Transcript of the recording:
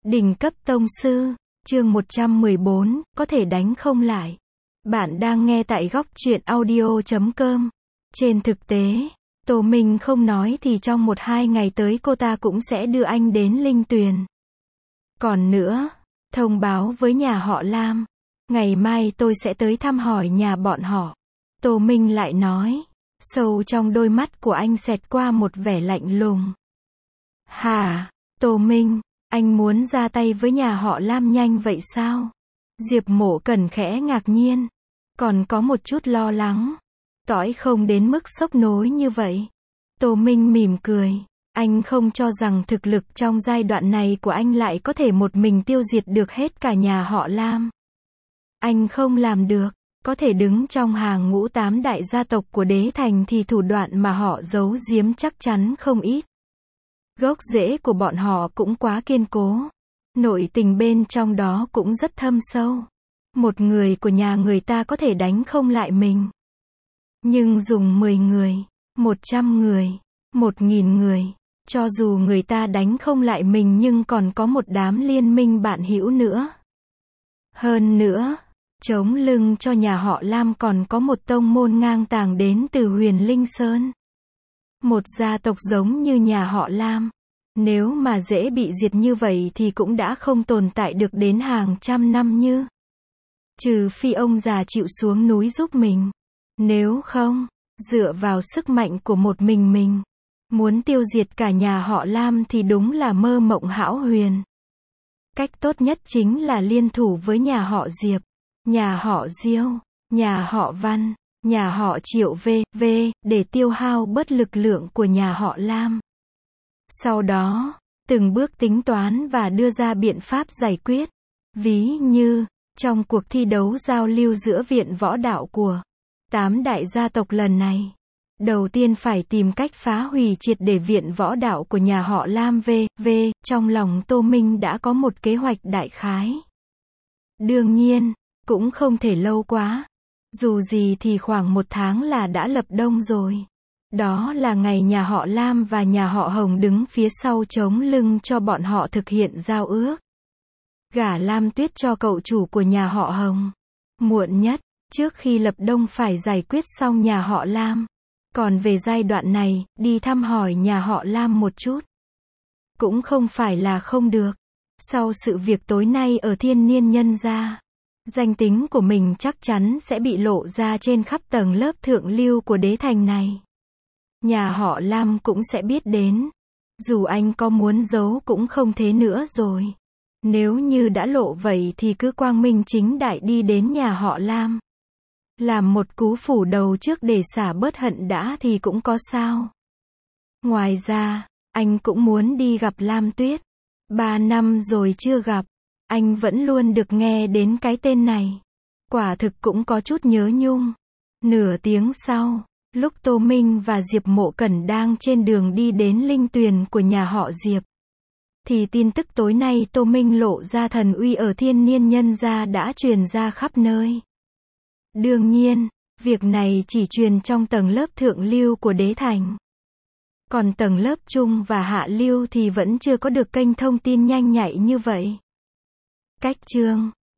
Đỉnh cấp tông sư, chương 114, có thể đánh không lại. Bạn đang nghe tại góc truyện audio.com. Trên thực tế, Tô Minh không nói thì trong 1-2 ngày tới cô ta cũng sẽ đưa anh đến Linh Tuyền. Còn nữa, thông báo với nhà họ Lam, ngày mai tôi sẽ tới thăm hỏi nhà bọn họ. Tô Minh lại nói, sâu trong đôi mắt của anh xẹt qua một vẻ lạnh lùng. Hả, Tô Minh, anh muốn ra tay với nhà họ Lam nhanh vậy sao? Diệp Mộ Cẩn khẽ ngạc nhiên, còn có một chút lo lắng. Tỏi không đến mức sốc nối như vậy. Tô Minh mỉm cười, anh không cho rằng thực lực trong giai đoạn này của anh lại có thể một mình tiêu diệt được hết cả nhà họ Lam. Anh không làm được, có thể đứng trong hàng ngũ 8 đại gia tộc của đế thành thì thủ đoạn mà họ giấu giếm chắc chắn không ít. Gốc rễ của bọn họ cũng quá kiên cố. Nội tình bên trong đó cũng rất thâm sâu. Một người của nhà người ta có thể đánh không lại mình. Nhưng dùng 10 người, 100 người, 1.000 người, cho dù người ta đánh không lại mình nhưng còn có một đám liên minh bạn hữu nữa. Hơn nữa, chống lưng cho nhà họ Lam còn có một tông môn ngang tàng đến từ Huyền Linh Sơn. Một gia tộc giống như nhà họ Lam, nếu mà dễ bị diệt như vậy thì cũng đã không tồn tại được đến hàng trăm năm như. Trừ phi ông già chịu xuống núi giúp mình. Nếu không, dựa vào sức mạnh của một mình, muốn tiêu diệt cả nhà họ Lam thì đúng là mơ mộng hão huyền. Cách tốt nhất chính là liên thủ với nhà họ Diệp, nhà họ Diêu, nhà họ Văn, nhà họ Triệu v.v. để tiêu hao bớt lực lượng của nhà họ Lam. Sau đó, từng bước tính toán và đưa ra biện pháp giải quyết. Ví như, trong cuộc thi đấu giao lưu giữa viện võ đạo của 8 đại gia tộc lần này, đầu tiên phải tìm cách phá hủy triệt để viện võ đạo của nhà họ Lam v.v. Trong lòng Tô Minh đã có một kế hoạch đại khái. Đương nhiên, cũng không thể lâu quá. Dù gì thì khoảng 1 tháng là đã lập đông rồi. Đó là ngày nhà họ Lam và nhà họ Hồng đứng phía sau chống lưng cho bọn họ thực hiện giao ước. Gả Lam Tuyết cho cậu chủ của nhà họ Hồng. Muộn nhất, trước khi lập đông phải giải quyết xong nhà họ Lam. Còn về giai đoạn này, đi thăm hỏi nhà họ Lam một chút. Cũng không phải là không được. Sau sự việc tối nay ở Thiên Niên Nhân gia, danh tính của mình chắc chắn sẽ bị lộ ra trên khắp tầng lớp thượng lưu của đế thành này. Nhà họ Lam cũng sẽ biết đến. Dù anh có muốn giấu cũng không thế nữa rồi. Nếu như đã lộ vậy thì cứ quang minh chính đại đi đến nhà họ Lam. Làm một cú phủ đầu trước để xả bớt hận đã thì cũng có sao. Ngoài ra, anh cũng muốn đi gặp Lam Tuyết. 3 năm rồi chưa gặp, anh vẫn luôn được nghe đến cái tên này. Quả thực cũng có chút nhớ nhung. Nửa tiếng sau, lúc Tô Minh và Diệp Mộ Cẩn đang trên đường đi đến Linh Tuyền của nhà họ Diệp, thì tin tức tối nay Tô Minh lộ ra thần uy ở Thiên Niên Nhân gia đã truyền ra khắp nơi. Đương nhiên, việc này chỉ truyền trong tầng lớp thượng lưu của đế thành. Còn tầng lớp trung và hạ lưu thì vẫn chưa có được kênh thông tin nhanh nhạy như vậy. Cách chương